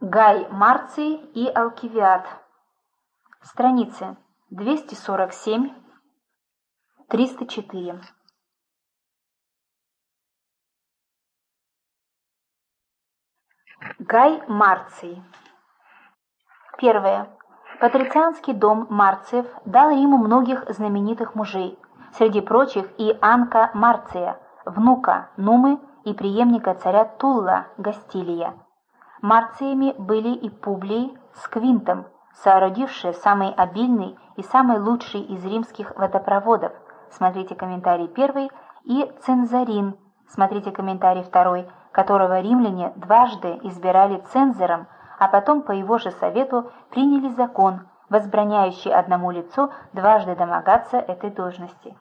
Гай Марций и Алкивиад. Страницы 247-304. Гай Марций. Первое. Патрицианский дом Марциев дал Риму многих знаменитых мужей, среди прочих и Анка Марция, внука Нумы и преемника царя Тулла Гастилия. Марциями были и Публий с Квинтом, соорудившие самый обильный и самый лучший из римских водопроводов, смотрите комментарий 1, и Цензарин, смотрите комментарий 2, которого римляне дважды избирали цензором, а потом по его же совету приняли закон, возбраняющий одному лицу дважды домогаться этой должности.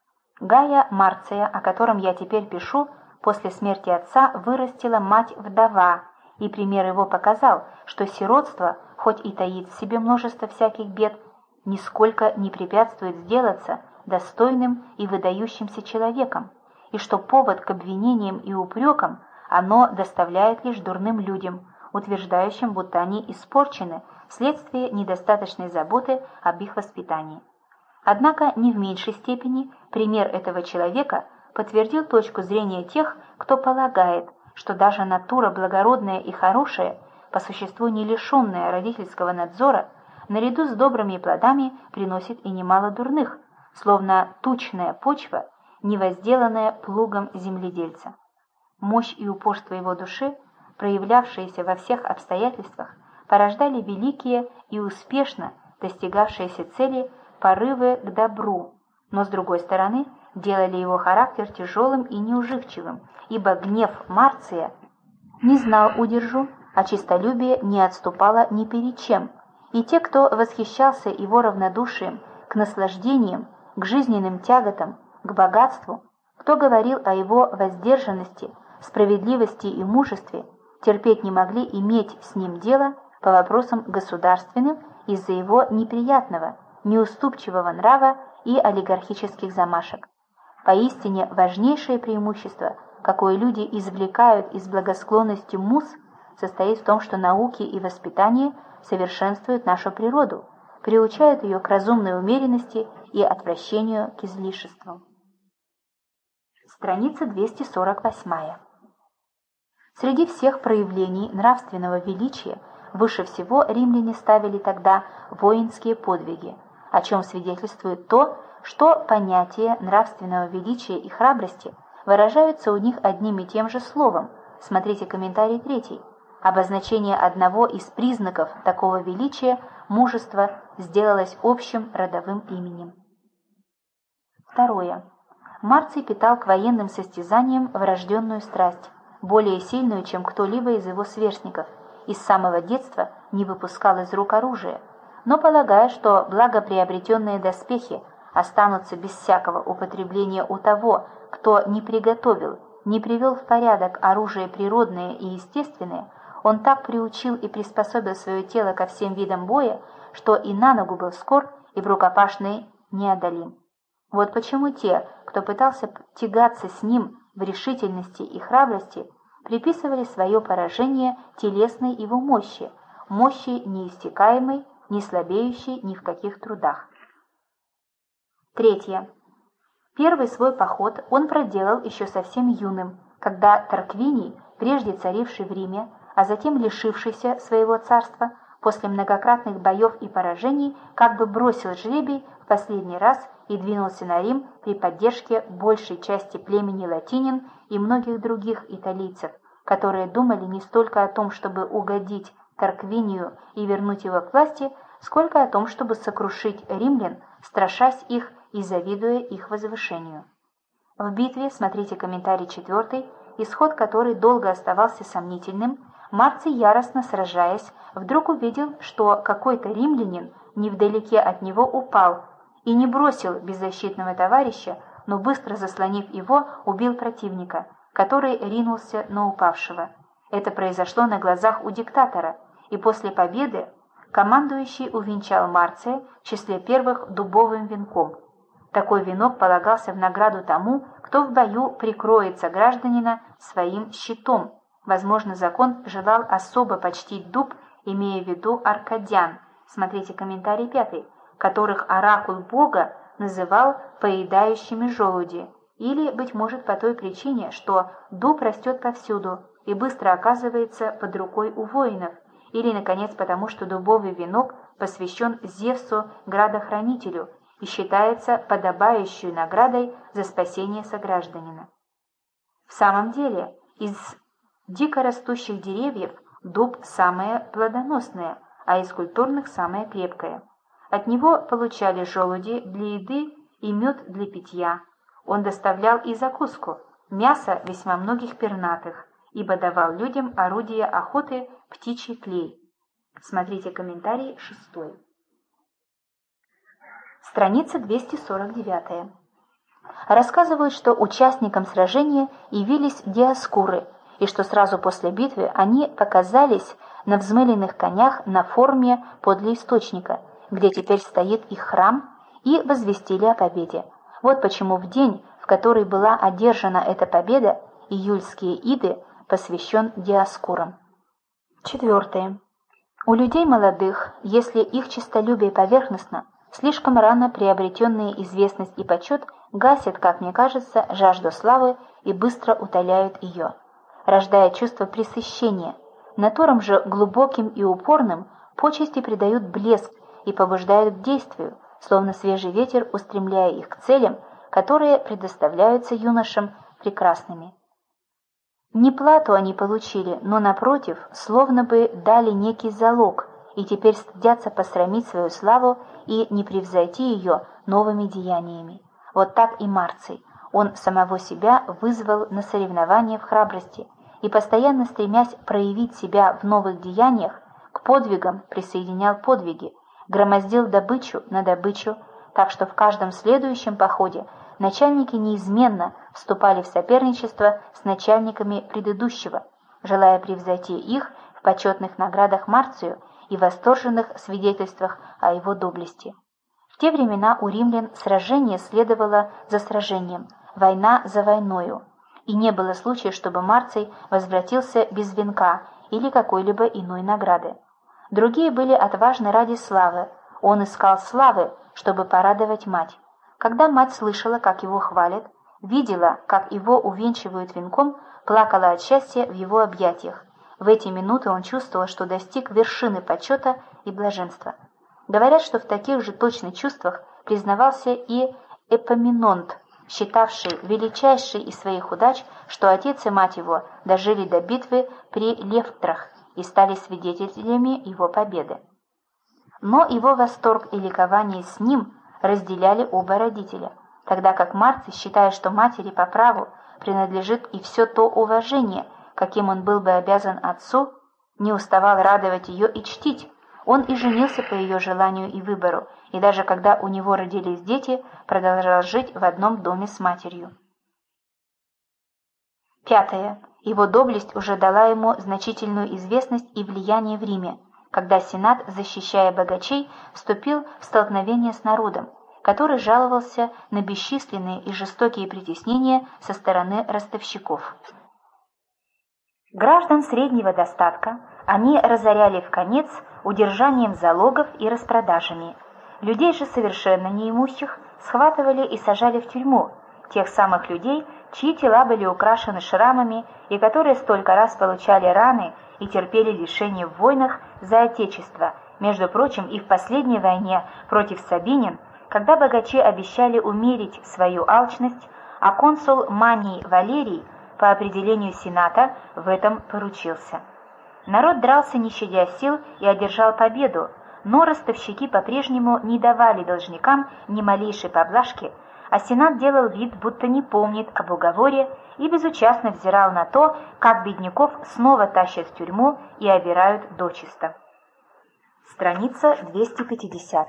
Гая Марция, о котором я теперь пишу, после смерти отца вырастила мать-вдова, и пример его показал, что сиротство, хоть и таит в себе множество всяких бед, нисколько не препятствует сделаться достойным и выдающимся человеком, и что повод к обвинениям и упрекам оно доставляет лишь дурным людям, утверждающим, будто они испорчены вследствие недостаточной заботы об их воспитании. Однако не в меньшей степени пример этого человека подтвердил точку зрения тех, кто полагает, что даже натура благородная и хорошая, по существу не лишенная родительского надзора, наряду с добрыми плодами приносит и немало дурных, словно тучная почва, невозделанная плугом земледельца. Мощь и упорство его души, проявлявшиеся во всех обстоятельствах, порождали великие и успешно достигавшиеся цели порывы к добру, но, с другой стороны, делали его характер тяжелым и неуживчивым, ибо гнев Марция не знал удержу, а честолюбие не отступало ни перед чем, и те, кто восхищался его равнодушием к наслаждениям, к жизненным тяготам, к богатству, кто говорил о его воздержанности, справедливости и мужестве, терпеть не могли иметь с ним дело по вопросам государственным из-за его неприятного, неуступчивого нрава и олигархических замашек. Поистине важнейшее преимущество, какое люди извлекают из благосклонности муз, состоит в том, что науки и воспитание совершенствуют нашу природу, приучают ее к разумной умеренности и отвращению к излишествам. Страница 248. Среди всех проявлений нравственного величия выше всего римляне ставили тогда воинские подвиги, о чем свидетельствует то, что понятия нравственного величия и храбрости выражаются у них одним и тем же словом, смотрите комментарий 3. Обозначение одного из признаков такого величия, мужества, сделалось общим родовым именем. Второе. Марций питал к военным состязаниям врожденную страсть, более сильную, чем кто-либо из его сверстников, и с самого детства не выпускал из рук оружия, но полагая, что благоприобретенные доспехи останутся без всякого употребления у того, кто не приготовил, не привел в порядок оружие природное и естественное, он так приучил и приспособил свое тело ко всем видам боя, что и на ногу был скор, и в рукопашной неодолим. Вот почему те, кто пытался тягаться с ним в решительности и храбрости, приписывали свое поражение телесной его мощи, мощи неиссякаемой, не слабеющей ни в каких трудах. Третье. Первый свой поход он проделал еще совсем юным, когда Тарквиний, прежде царивший в Риме, а затем лишившийся своего царства, после многократных боев и поражений, как бы бросил жребий в последний раз и двинулся на Рим при поддержке большей части племени латинин и многих других италийцев, которые думали не столько о том, чтобы угодить Тарквинию и вернуть его к власти, сколько о том, чтобы сокрушить римлян, страшась их и завидуя их возвышению. В битве, смотрите комментарий 4, исход которой долго оставался сомнительным, Марций, яростно сражаясь, вдруг увидел, что какой-то римлянин невдалеке от него упал и не бросил беззащитного товарища, но быстро заслонив его, убил противника, который ринулся на упавшего. Это произошло на глазах у диктатора, и после победы командующий увенчал Марция в числе первых дубовым венком. Такой венок полагался в награду тому, кто в бою прикроет согражданина своим щитом, Возможно, закон желал особо почтить дуб, имея в виду аркадян, смотрите комментарий 5, которых оракул Бога называл поедающими желуди, или, быть может, по той причине, что дуб растет повсюду и быстро оказывается под рукой у воинов, или, наконец, потому что дубовый венок посвящен Зевсу градохранителю и считается подобающей наградой за спасение согражданина. В самом деле, из дикорастущих деревьев дуб самое плодоносное, а из культурных самое крепкое. От него получали желуди для еды и мед для питья. Он доставлял и закуску, мясо весьма многих пернатых, ибо давал людям орудие охоты птичий клей. Смотрите комментарий 6. Страница 249. Рассказывают, что участникам сражения явились диаскуры, и что сразу после битвы они показались на взмыленных конях на форуме подле источника, где теперь стоит их храм, и возвестили о победе. Вот почему в день, в который была одержана эта победа, июльские иды посвящен диаскурам. 4. У людей молодых, если их честолюбие поверхностно, слишком рано приобретенные известность и почет гасят, как мне кажется, жажду славы и быстро утоляют ее, рождая чувство пресыщения. Натурам же глубоким и упорным почести придают блеск и побуждают к действию, словно свежий ветер устремляя их к целям, которые предоставляются юношам прекрасными. Не плату они получили, но, напротив, словно бы дали некий залог, и теперь стыдятся посрамить свою славу и не превзойти ее новыми деяниями. Вот так и Марций. Он самого себя вызвал на соревнования в храбрости, и, постоянно стремясь проявить себя в новых деяниях, к подвигам присоединял подвиги, громоздил добычу на добычу, так что в каждом следующем походе начальники неизменно вступали в соперничество с начальниками предыдущего, желая превзойти их в почетных наградах Марцию и восторженных свидетельствах о его доблести. В те времена у римлян сражение следовало за сражением, война за войною, и не было случая, чтобы Марций возвратился без венка или какой-либо иной награды. Другие были отважны ради славы, он искал славы, чтобы порадовать мать. Когда мать слышала, как его хвалят, видела, как его увенчивают венком, плакала от счастья в его объятиях. В эти минуты он чувствовал, что достиг вершины почета и блаженства. Говорят, что в таких же точных чувствах признавался и Эпоминонт, считавший величайшей из своих удач, что отец и мать его дожили до битвы при Левтрах и стали свидетелями его победы. Но его восторг и ликование с ним разделяли оба родителя, тогда как Марций, считая, что матери по праву принадлежит и все то уважение, каким он был бы обязан отцу, не уставал радовать ее и чтить. Он и женился по ее желанию и выбору, и даже когда у него родились дети, продолжал жить в одном доме с матерью. 5. Его доблесть уже дала ему значительную известность и влияние в Риме, когда Сенат, защищая богачей, вступил в столкновение с народом, который жаловался на бесчисленные и жестокие притеснения со стороны ростовщиков. Граждан среднего достатка они разоряли вконец удержанием залогов и распродажами. Людей же совершенно неимущих схватывали и сажали в тюрьму, тех самых людей, чьи тела были украшены шрамами и которые столько раз получали раны и терпели лишения в войнах за Отечество, между прочим, и в последней войне против Сабинин, когда богачи обещали умерить свою алчность, а консул Маний Валерий по определению Сената в этом поручился. Народ дрался, не щадя сил, и одержал победу, но ростовщики по-прежнему не давали должникам ни малейшей поблажки, а Сенат делал вид, будто не помнит об уговоре и безучастно взирал на то, как бедняков снова тащат в тюрьму и обирают дочисто. Страница 250.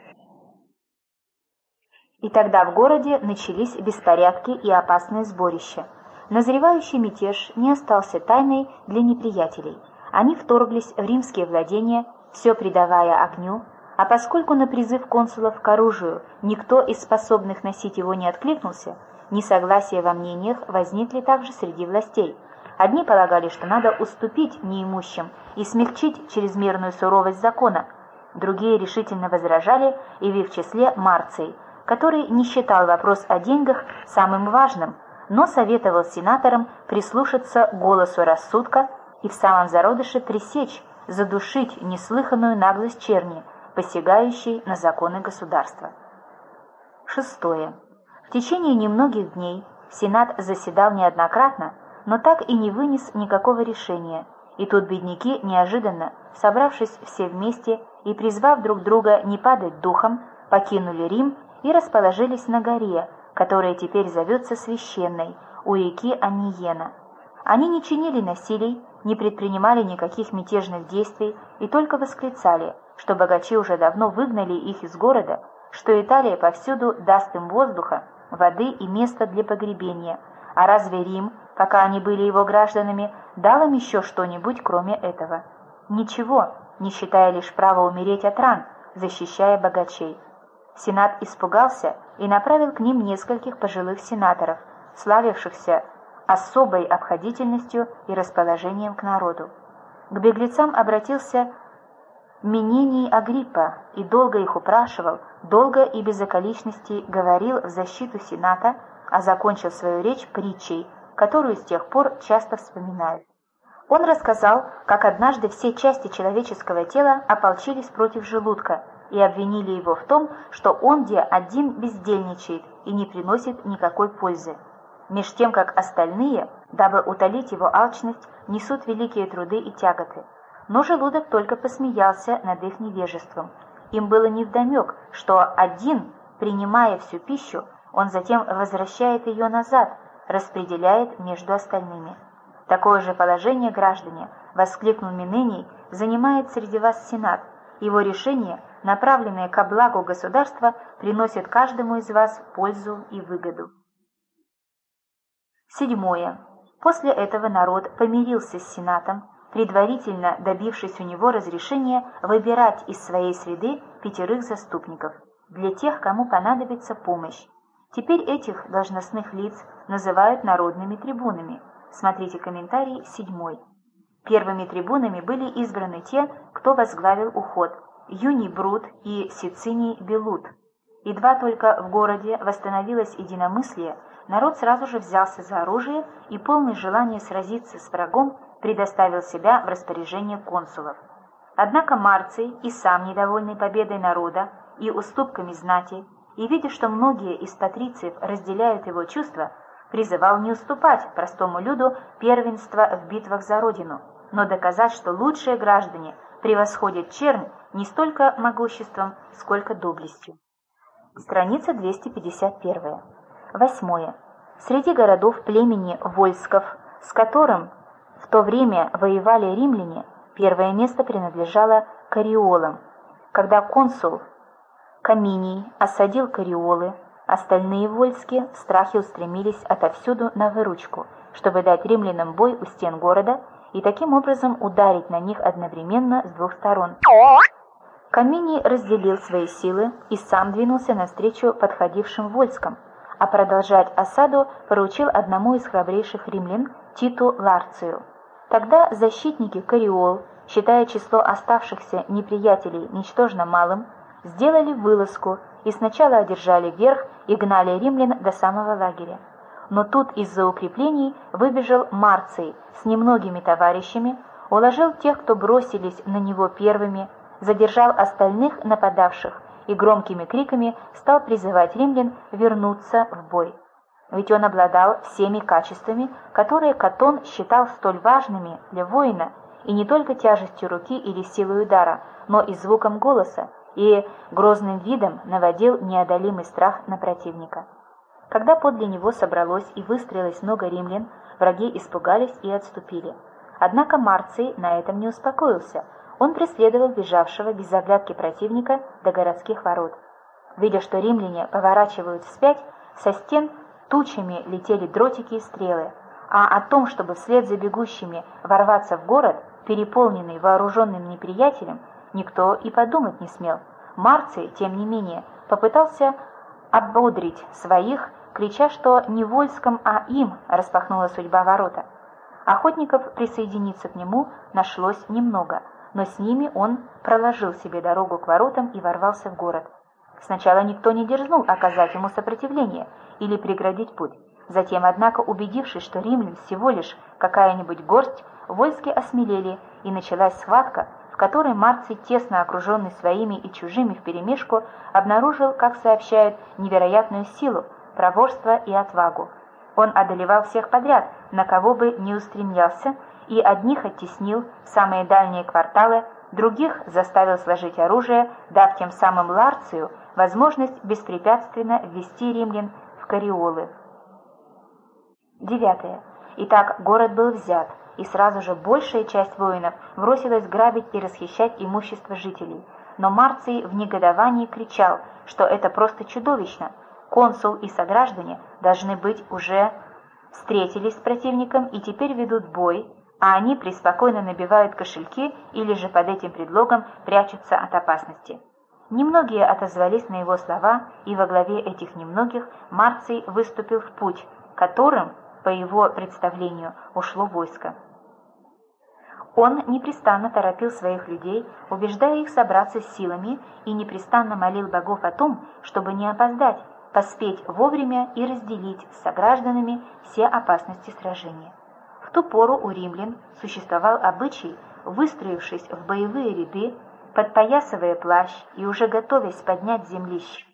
И тогда в городе начались беспорядки и опасные сборища. Назревающий мятеж не остался тайной для неприятелей. Они вторглись в римские владения, все предавая огню, а поскольку на призыв консулов к оружию никто из способных носить его не откликнулся, несогласия во мнениях возникли также среди властей, Одни полагали, что надо уступить неимущим и смягчить чрезмерную суровость закона, другие решительно возражали, и в их числе Марций, который не считал вопрос о деньгах самым важным, но советовал сенаторам прислушаться к голосу рассудка и в самом зародыше пресечь, задушить неслыханную наглость черни, посягающей на законы государства. 6. В течение немногих дней Сенат заседал неоднократно, но так и не вынес никакого решения, и тут бедняки неожиданно, собравшись все вместе и призвав друг друга не падать духом, покинули Рим и расположились на горе, которая теперь зовется Священной, у реки Анниена. Они не чинили насилий, не предпринимали никаких мятежных действий и только восклицали, что богачи уже давно выгнали их из города, что Италия повсюду даст им воздуха, воды и места для погребения, а разве Рим, пока они были его гражданами, дал им еще что-нибудь кроме этого? Ничего, не считая лишь права умереть от ран, защищая богачей. Сенат испугался и направил к ним нескольких пожилых сенаторов, славившихся особой обходительностью и расположением к народу. К беглецам обратился Минений Агриппа и долго их упрашивал, долго и без околичностей говорил в защиту Сената, а закончил свою речь притчей, которую с тех пор часто вспоминают. Он рассказал, как однажды все части человеческого тела ополчились против желудка и обвинили его в том, что он где один бездельничает и не приносит никакой пользы, меж тем как остальные, дабы утолить его алчность, несут великие труды и тяготы. Но желудок только посмеялся над их невежеством. Им было невдомек, что один, принимая всю пищу, он затем возвращает ее назад, распределяет между остальными. Такое же положение, граждане, воскликнул Минений, занимает среди вас Сенат. Его решения, направленные ко благу государства, приносят каждому из вас пользу и выгоду. 7. После этого народ помирился с Сенатом, предварительно добившись у него разрешения выбирать из своей среды 5 заступников для тех, кому понадобится помощь. Теперь этих должностных лиц называют народными трибунами. Смотрите комментарий 7. Первыми трибунами были избраны те, кто возглавил уход – Юний Брут и Сициний Белут. Едва только в городе восстановилось единомыслие, народ сразу же взялся за оружие и, полный желания сразиться с врагом, предоставил себя в распоряжение консулов. Однако Марций, и сам недовольный победой народа и уступками знати, и видя, что многие из патрициев разделяют его чувства, призывал не уступать простому люду первенство в битвах за родину, но доказать, что лучшие граждане превосходят чернь не столько могуществом, сколько доблестью. Страница 251. 8. Среди городов племени Вольсков, с которым в то время воевали римляне, первое место принадлежало Кариолам. Когда консул Каминий осадил Кариолы, остальные вольские в страхе устремились отовсюду на выручку, чтобы дать римлянам бой у стен города и таким образом ударить на них одновременно с двух сторон. Каминий разделил свои силы и сам двинулся навстречу подходившим войскам, а продолжать осаду поручил одному из храбрейших римлян, Титу Ларцию. Тогда защитники Кариол, считая число оставшихся неприятелей ничтожно малым, сделали вылазку и сначала одержали верх и гнали римлян до самого лагеря. Но тут из-за укреплений выбежал Марций с немногими товарищами, уложил тех, кто бросились на него первыми, задержал остальных нападавших и громкими криками стал призывать римлян вернуться в бой. Ведь он обладал всеми качествами, которые Катон считал столь важными для воина, и не только тяжестью руки или силой удара, но и звуком голоса, и грозным видом наводил неодолимый страх на противника. Когда подле него собралось и выстроилось много римлян, враги испугались и отступили. Однако Марций на этом не успокоился. Он преследовал бежавшего без оглядки противника до городских ворот. Видя, что римляне поворачивают вспять, со стен тучами летели дротики и стрелы, а о том, чтобы вслед за бегущими ворваться в город, переполненный вооруженным неприятелем, никто и подумать не смел. Марций, тем не менее, попытался ободрить своих, крича, что не войском, а им распахнула судьба ворота. Охотников присоединиться к нему нашлось немного, но с ними он проложил себе дорогу к воротам и ворвался в город. Сначала никто не дерзнул оказать ему сопротивление или преградить путь. Затем, однако, убедившись, что римлян всего лишь какая-нибудь горсть, войски осмелели, и началась схватка, в которой Марций, тесно окруженный своими и чужими вперемешку, обнаружил, как сообщают, невероятную силу, проворство и отвагу. Он одолевал всех подряд, на кого бы ни устремлялся, и одних оттеснил в самые дальние кварталы, других заставил сложить оружие, дав тем самым Ларцию возможность беспрепятственно ввести римлян в кариолы. 9. Итак, город был взят, и сразу же большая часть воинов бросилась грабить и расхищать имущество жителей. Но Марций в негодовании кричал, что это просто чудовищно. Консул и сограждане должны быть уже встретились с противником и теперь ведут бой, а они преспокойно набивают кошельки или же под этим предлогом прячутся от опасности. Немногие отозвались на его слова, и во главе этих немногих Марций выступил в путь, которым, по его представлению, ушло войско. Он непрестанно торопил своих людей, убеждая их собраться с силами, и непрестанно молил богов о том, чтобы не опоздать, поспеть вовремя и разделить с согражданами все опасности сражения. В ту пору у римлян существовал обычай, выстроившись в боевые ряды, подпоясывая плащ и уже готовясь поднять с земли щит,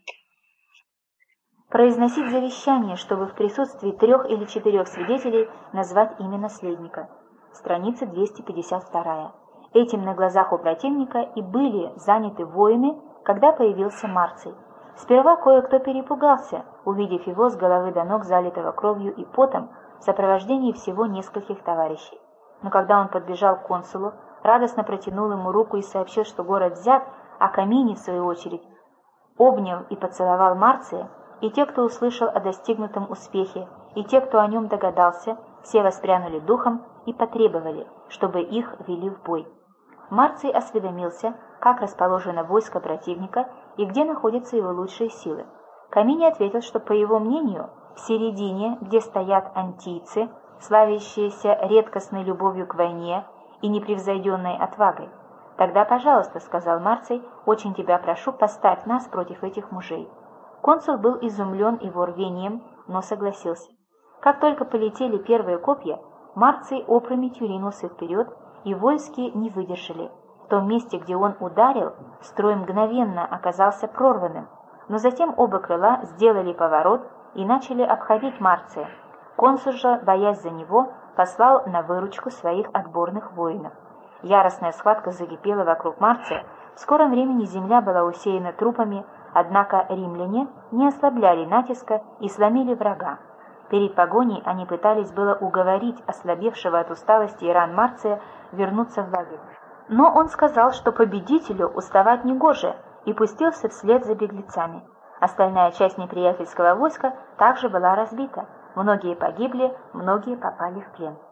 произносить завещание, чтобы в присутствии 3 или 4 свидетелей назвать имя наследника. Страница 252. Этим на глазах у противника и были заняты воины, когда появился Марций. Сперва кое-кто перепугался, увидев его с головы до ног, залитого кровью и потом, в сопровождении всего нескольких товарищей. Но когда он подбежал к консулу, радостно протянул ему руку и сообщил, что город взят, а Каминий, в свою очередь, обнял и поцеловал Марция, и те, кто услышал о достигнутом успехе, и те, кто о нем догадался, все воспрянули духом и потребовали, чтобы их вели в бой. Марций осведомился, как расположено войско противника и где находятся его лучшие силы. Каминий ответил, что, по его мнению, в середине, где стоят антийцы, славящиеся редкостной любовью к войне и непревзойденной отвагой. «Тогда, пожалуйста, — сказал Марций, — очень тебя прошу, поставь нас против этих мужей». Консул был изумлен его рвением, но согласился. Как только полетели первые копья, Марций опрометью ринулся вперед, и войски не выдержали. В том месте, где он ударил, строй мгновенно оказался прорванным, но затем оба крыла сделали поворот и начали обходить Марция. Консул же, боясь за него, послал на выручку своих отборных воинов. Яростная схватка закипела вокруг Марция. В скором времени земля была усеяна трупами, однако римляне не ослабляли натиска и сломили врага. Перед погоней они пытались было уговорить ослабевшего от усталости и ран Марция вернуться в лагерь. Но он сказал, что победителю уставать негоже, и пустился вслед за беглецами. Остальная часть неприятельского войска также была разбита. Многие погибли, многие попали в плен.